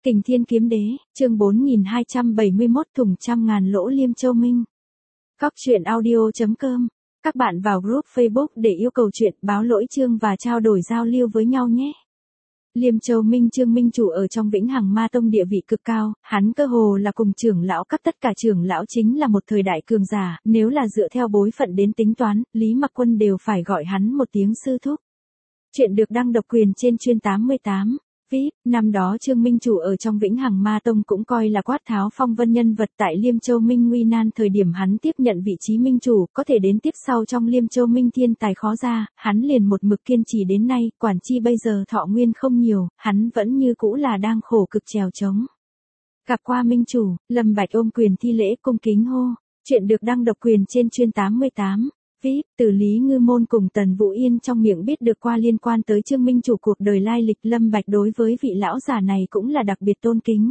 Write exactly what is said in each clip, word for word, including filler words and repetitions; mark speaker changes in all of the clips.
Speaker 1: Kình Thiên Kiếm Đế, chương bốn nghìn hai trăm bảy mươi mốt thủng trăm ngàn lỗ Liêm Châu Minh. Cóc truyện audio chấm com. Các bạn vào group Facebook để yêu cầu chuyện, báo lỗi chương và trao đổi giao lưu với nhau nhé. Liêm Châu Minh Trương Minh Chủ ở trong Vĩnh Hằng Ma Tông địa vị cực cao, hắn cơ hồ là cùng trưởng lão cấp tất cả trưởng lão chính là một thời đại cường giả, nếu là dựa theo bối phận đến tính toán, Lý Mặc Quân đều phải gọi hắn một tiếng sư thúc. Chuyện được đăng độc quyền trên chuyên tám mươi tám. vê i pê, năm đó Trương Minh Chủ ở trong Vĩnh Hằng Ma Tông cũng coi là quát tháo phong vân nhân vật tại Liêm Châu Minh nguy nan thời điểm hắn tiếp nhận vị trí Minh Chủ, có thể đến tiếp sau trong Liêm Châu Minh thiên tài khó ra, hắn liền một mực kiên trì đến nay, quản chi bây giờ thọ nguyên không nhiều, hắn vẫn như cũ là đang khổ cực trèo trống. Gặp qua Minh Chủ, Lâm Bạch ôm quyền thi lễ cung kính hô, chuyện được đăng độc quyền trên chuyên tám mươi tám. vê i pê, từ Lý Ngư Môn cùng Tần Vũ Yên trong miệng biết được qua liên quan tới Trương Minh Chủ cuộc đời lai lịch, Lâm Bạch đối với vị lão già này cũng là đặc biệt tôn kính.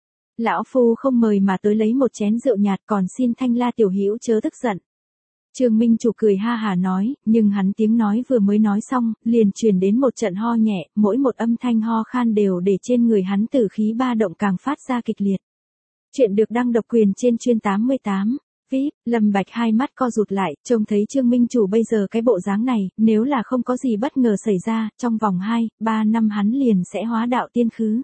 Speaker 1: Lão phu không mời mà tới lấy một chén rượu nhạt, còn xin Thanh La tiểu hữu chớ tức giận. Trương Minh Chủ cười ha hả nói, nhưng hắn tiếng nói vừa mới nói xong, liền truyền đến một trận ho nhẹ, mỗi một âm thanh ho khan đều để trên người hắn tử khí ba động càng phát ra kịch liệt. Chuyện được đăng độc quyền trên chuyên tám mươi tám. vê i pê, Lâm Bạch hai mắt co rụt lại, trông thấy Trương Minh Chủ bây giờ cái bộ dáng này, nếu là không có gì bất ngờ xảy ra, trong vòng hai, ba năm hắn liền sẽ hóa đạo tiên khứ.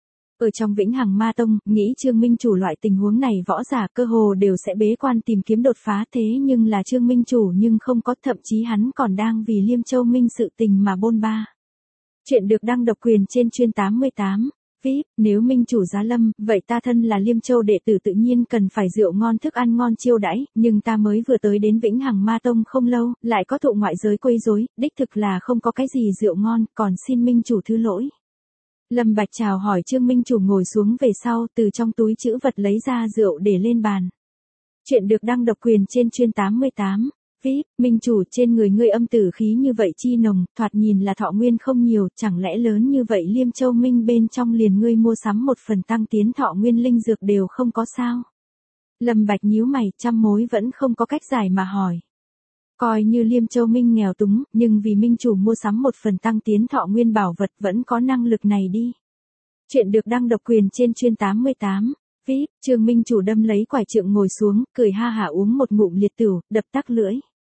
Speaker 1: Ở trong Vĩnh Hằng Ma Tông, nghĩ Trương Minh Chủ loại tình huống này võ giả cơ hồ đều sẽ bế quan tìm kiếm đột phá, thế nhưng là Trương Minh Chủ nhưng không có, thậm chí hắn còn đang vì Liêm Châu Minh sự tình mà bôn ba. Chuyện được đăng độc quyền trên chuyên tám mươi tám. vê i pê, nếu Minh Chủ giá lâm, vậy ta thân là Liêm Châu đệ tử tự nhiên cần phải rượu ngon thức ăn ngon chiêu đãi, nhưng ta mới vừa tới đến Vĩnh Hằng Ma Tông không lâu, lại có thụ ngoại giới quấy rối, đích thực là không có cái gì rượu ngon, còn xin Minh Chủ thứ lỗi. Lâm Bạch chào hỏi Trương Minh Chủ ngồi xuống về sau, từ trong túi trữ vật lấy ra rượu để lên bàn. Chuyện được đăng độc quyền trên chuyên tám mươi tám. vê i pê, Minh Chủ, trên người ngươi âm tử khí như vậy chi nồng, thoạt nhìn là thọ nguyên không nhiều, chẳng lẽ lớn như vậy Liêm Châu Minh bên trong liền ngươi mua sắm một phần tăng tiến thọ nguyên linh dược đều không có sao? Lâm Bạch nhíu mày, trăm mối vẫn không có cách giải mà hỏi. Coi như Liêm Châu Minh nghèo túng, nhưng vì Minh Chủ mua sắm một phần tăng tiến thọ nguyên bảo vật vẫn có năng lực này đi. Chuyện được đăng độc quyền trên chuyên tám mươi tám. vê i pê, Trương Minh Chủ đâm lấy quải trượng ngồi xuống, cười ha hả uống một ngụm liệt tửu, đập tắc lưỡi.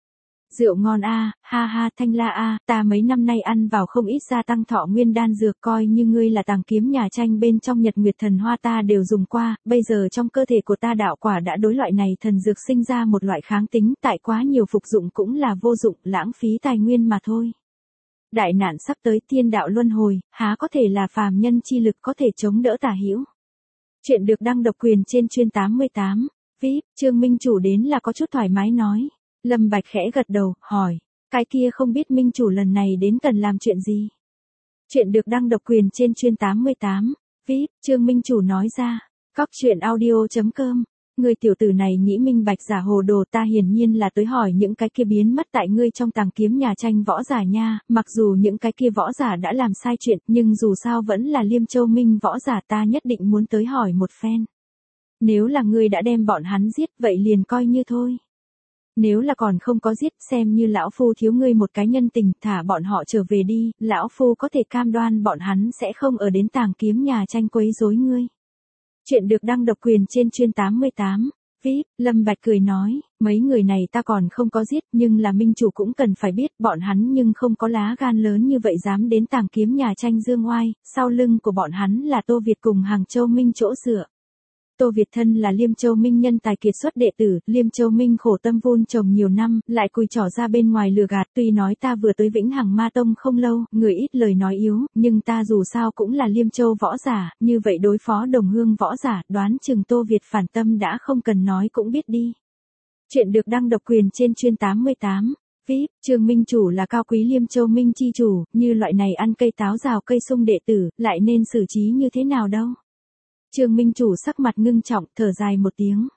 Speaker 1: Rượu ngon a, à, ha ha Thanh La a, à, ta mấy năm nay ăn vào không ít gia tăng thọ nguyên đan dược, coi như ngươi là tàng kiếm nhà tranh bên trong Nhật Nguyệt Thần Hoa ta đều dùng qua, bây giờ trong cơ thể của ta đạo quả đã đối loại này thần dược sinh ra một loại kháng tính, tại quá nhiều phục dụng cũng là vô dụng, lãng phí tài nguyên mà thôi. Đại nạn sắp tới, thiên đạo luân hồi, há có thể là phàm nhân chi lực có thể chống đỡ tà hữu. Chuyện được đăng độc quyền trên chuyên tám mươi tám. vê i pê, Trương Minh Chủ đến là có chút thoải mái nói. Lâm Bạch khẽ gật đầu, hỏi, cái kia không biết Minh Chủ lần này đến cần làm chuyện gì? Chuyện được đăng độc quyền trên chuyên tám mươi tám. vê i pê, Trương Minh Chủ nói ra. Cóc truyện audio chấm com. Người tiểu tử này nghĩ minh bạch giả hồ đồ, ta hiển nhiên là tới hỏi những cái kia biến mất tại ngươi trong tàng kiếm nhà tranh võ giả nha, mặc dù những cái kia võ giả đã làm sai chuyện, nhưng dù sao vẫn là Liêm Châu Minh võ giả, ta nhất định muốn tới hỏi một phen. Nếu là ngươi đã đem bọn hắn giết, vậy liền coi như thôi. Nếu là còn không có giết, xem như lão phu thiếu ngươi một cái nhân tình, thả bọn họ trở về đi, lão phu có thể cam đoan bọn hắn sẽ không ở đến tàng kiếm nhà tranh quấy rối ngươi. Chuyện được đăng độc quyền trên chuyên tám mươi tám. vê i pê, Lâm Bạch cười nói, mấy người này ta còn không có giết, nhưng là Minh Chủ cũng cần phải biết, bọn hắn nhưng không có lá gan lớn như vậy dám đến tàng kiếm nhà tranh dương oai, sau lưng của bọn hắn là Tô Việt cùng Hàng Châu Minh chỗ dựa. Tô Việt thân là Liêm Châu Minh nhân tài kiệt xuất đệ tử, Liêm Châu Minh khổ tâm vun trồng nhiều năm, lại cùi trỏ ra bên ngoài lừa gạt, tuy nói ta vừa tới Vĩnh Hằng Ma Tông không lâu, người ít lời nói yếu, nhưng ta dù sao cũng là Liêm Châu võ giả, như vậy đối phó đồng hương võ giả, đoán chừng Tô Việt phản tâm đã không cần nói cũng biết đi. Chuyện được đăng độc quyền trên chuyên tám mươi tám. vê i pê, Trương Minh Chủ là cao quý Liêm Châu Minh chi chủ, như loại này ăn cây táo rào cây sung đệ tử, lại nên xử trí như thế nào đâu? Trương Minh Chủ sắc mặt ngưng trọng, thở dài một tiếng.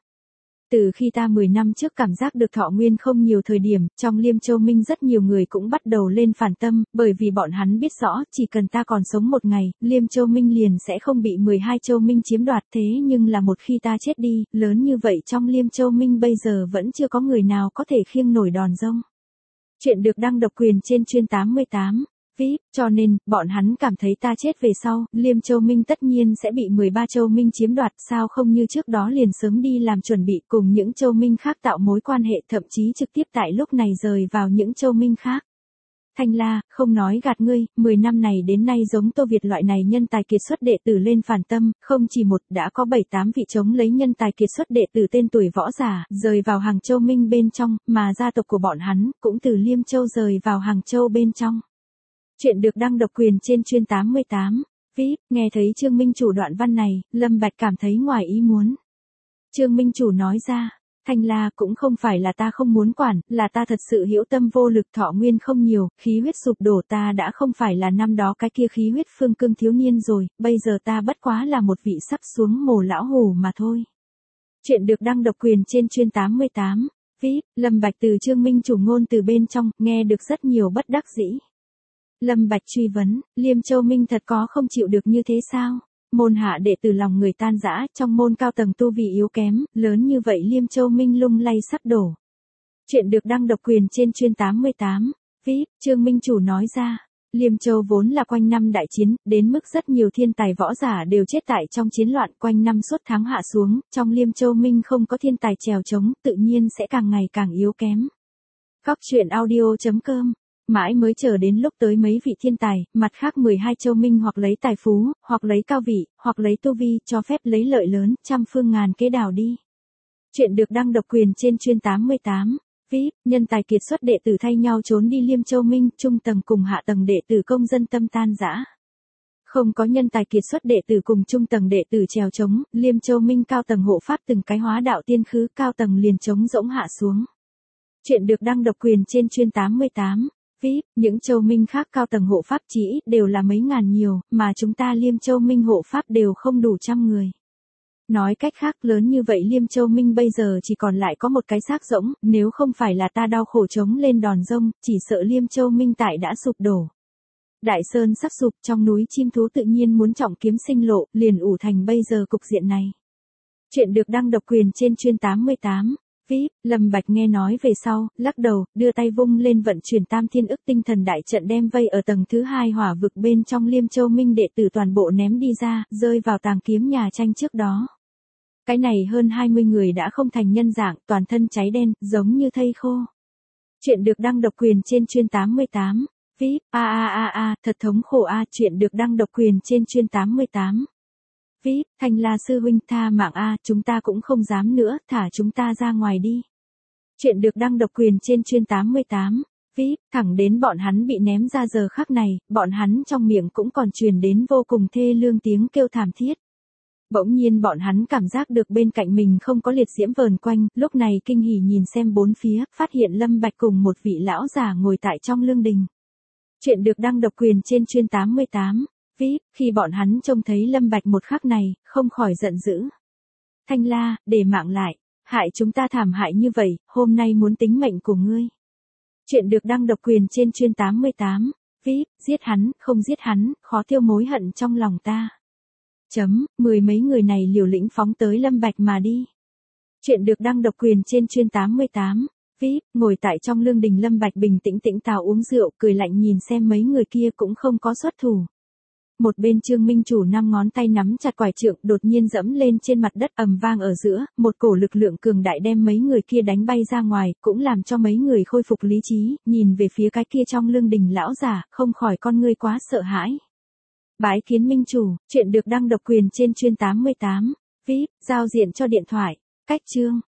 Speaker 1: Từ khi ta mười năm trước cảm giác được thọ nguyên không nhiều thời điểm, trong Liêm Châu Minh rất nhiều người cũng bắt đầu lên phản tâm, bởi vì bọn hắn biết rõ, chỉ cần ta còn sống một ngày, Liêm Châu Minh liền sẽ không bị mười hai Châu Minh chiếm đoạt, thế nhưng là một khi ta chết đi, lớn như vậy trong Liêm Châu Minh bây giờ vẫn chưa có người nào có thể khiêng nổi đòn rông. Chuyện được đăng độc quyền trên chuyên tám mươi tám. vê i pê, cho nên, bọn hắn cảm thấy ta chết về sau, Liêm Châu Minh tất nhiên sẽ bị mười ba châu Minh chiếm đoạt, sao không như trước đó liền sớm đi làm chuẩn bị cùng những châu Minh khác tạo mối quan hệ, thậm chí trực tiếp tại lúc này rời vào những châu Minh khác. Thanh La, không nói gạt ngươi, mười năm này đến nay giống Tô Việt loại này nhân tài kiệt xuất đệ tử lên phản tâm, không chỉ một, đã có bảy tám vị chống lấy nhân tài kiệt xuất đệ tử tên tuổi võ giả, rời vào Hàng Châu Minh bên trong, mà gia tộc của bọn hắn, cũng từ Liêm Châu rời vào Hàng Châu bên trong. Chuyện được đăng độc quyền trên chuyên tám mươi tám. vê i pê, nghe thấy Trương Minh Chủ đoạn văn này, Lâm Bạch cảm thấy ngoài ý muốn. Trương Minh Chủ nói ra, Thanh La, cũng không phải là ta không muốn quản, là ta thật sự hữu tâm vô lực, thọ nguyên không nhiều, khí huyết sụp đổ, ta đã không phải là năm đó cái kia khí huyết phương cương thiếu niên rồi, bây giờ ta bất quá là một vị sắp xuống mồ lão hủ mà thôi. Chuyện được đăng độc quyền trên chuyên tám mươi tám. vê i pê, Lâm Bạch từ Trương Minh Chủ ngôn từ bên trong, nghe được rất nhiều bất đắc dĩ. Lâm Bạch truy vấn, Liêm Châu Minh thật có không chịu được như thế sao? Môn hạ đệ tử lòng người tan rã, trong môn cao tầng tu vi yếu kém, lớn như vậy Liêm Châu Minh lung lay sắp đổ. Chuyện được đăng độc quyền trên chuyên tám mươi tám. vê i pê, Trương Minh Chủ nói ra, Liêm Châu vốn là quanh năm đại chiến, đến mức rất nhiều thiên tài võ giả đều chết tại trong chiến loạn, quanh năm suốt tháng hạ xuống, trong Liêm Châu Minh không có thiên tài chèo chống, tự nhiên sẽ càng ngày càng yếu kém. Cóc truyện audio chấm com. Mãi mới chờ đến lúc tới mấy vị thiên tài, mặt khác mười hai châu Minh hoặc lấy tài phú, hoặc lấy cao vị, hoặc lấy tu vi, cho phép lấy lợi lớn, trăm phương ngàn kế đảo đi. Chuyện được đăng độc quyền trên chuyên tám mươi tám. vê i pê, nhân tài kiệt xuất đệ tử thay nhau trốn đi Liêm Châu Minh, trung tầng cùng hạ tầng đệ tử công dân tâm tan rã. Không có nhân tài kiệt xuất đệ tử cùng trung tầng đệ tử trèo chống, Liêm Châu Minh cao tầng hộ pháp từng cái hóa đạo tiên khứ, cao tầng liền chống rỗng hạ xuống. Chuyện được đăng độc quyền trên chuyên tám mươi tám. vê i pê, những châu Minh khác cao tầng hộ pháp chỉ ít đều là mấy ngàn nhiều, mà chúng ta Liêm Châu Minh hộ pháp đều không đủ trăm người. Nói cách khác, lớn như vậy Liêm Châu Minh bây giờ chỉ còn lại có một cái xác rỗng, nếu không phải là ta đau khổ chống lên đòn rông, chỉ sợ Liêm Châu Minh tại đã sụp đổ. Đại sơn sắp sụp, trong núi chim thú tự nhiên muốn trọng kiếm sinh lộ, liền ủ thành bây giờ cục diện này. Chuyện được đăng độc quyền trên chuyên tám mươi tám. vê i pê, Lâm Bạch nghe nói về sau, lắc đầu, đưa tay vung lên vận chuyển tam thiên ức tinh thần đại trận đem vây ở tầng thứ hai hỏa vực bên trong Liêm Châu Minh đệ tử toàn bộ ném đi ra, rơi vào tàng kiếm nhà tranh trước đó. Cái này hơn hai mươi người đã không thành nhân dạng, toàn thân cháy đen, giống như thây khô. Chuyện được đăng độc quyền trên chuyên tám mươi tám. vê i pê, a a a a, thật thống khổ a, chuyện được đăng độc quyền trên chuyên tám mươi tám. vê i pê, Thanh La sư huynh tha mạng a, chúng ta cũng không dám nữa, thả chúng ta ra ngoài đi. Chuyện được đăng độc quyền trên chuyên tám mươi tám. vê i pê, thẳng đến bọn hắn bị ném ra giờ khắc này, bọn hắn trong miệng cũng còn truyền đến vô cùng thê lương tiếng kêu thảm thiết. Bỗng nhiên bọn hắn cảm giác được bên cạnh mình không có liệt diễm vờn quanh, lúc này kinh hỉ nhìn xem bốn phía, phát hiện Lâm Bạch cùng một vị lão già ngồi tại trong lương đình. Chuyện được đăng độc quyền trên chuyên tám mươi tám. vê i pê, khi bọn hắn trông thấy Lâm Bạch một khắc này, không khỏi giận dữ. Thanh La, để mạng lại, hại chúng ta thảm hại như vậy, hôm nay muốn tính mệnh của ngươi. Chuyện được đăng độc quyền trên chuyên tám mươi tám. vê i pê, giết hắn, không giết hắn, khó tiêu mối hận trong lòng ta. Chấm, mười mấy người này liều lĩnh phóng tới Lâm Bạch mà đi. Chuyện được đăng độc quyền trên chuyên tám mươi tám. vê i pê, ngồi tại trong lương đình Lâm Bạch bình tĩnh tĩnh tào uống rượu, cười lạnh nhìn xem mấy người kia cũng không có xuất thủ. Một bên Trương Minh Chủ năm ngón tay nắm chặt quải trượng, đột nhiên dẫm lên trên mặt đất ầm vang ở giữa, một cổ lực lượng cường đại đem mấy người kia đánh bay ra ngoài, cũng làm cho mấy người khôi phục lý trí, nhìn về phía cái kia trong lương đình lão giả, không khỏi con ngươi quá sợ hãi. Bái kiến Minh Chủ, chuyện được đăng độc quyền trên chuyên tám mươi tám. vê i pê, giao diện cho điện thoại, cách chương.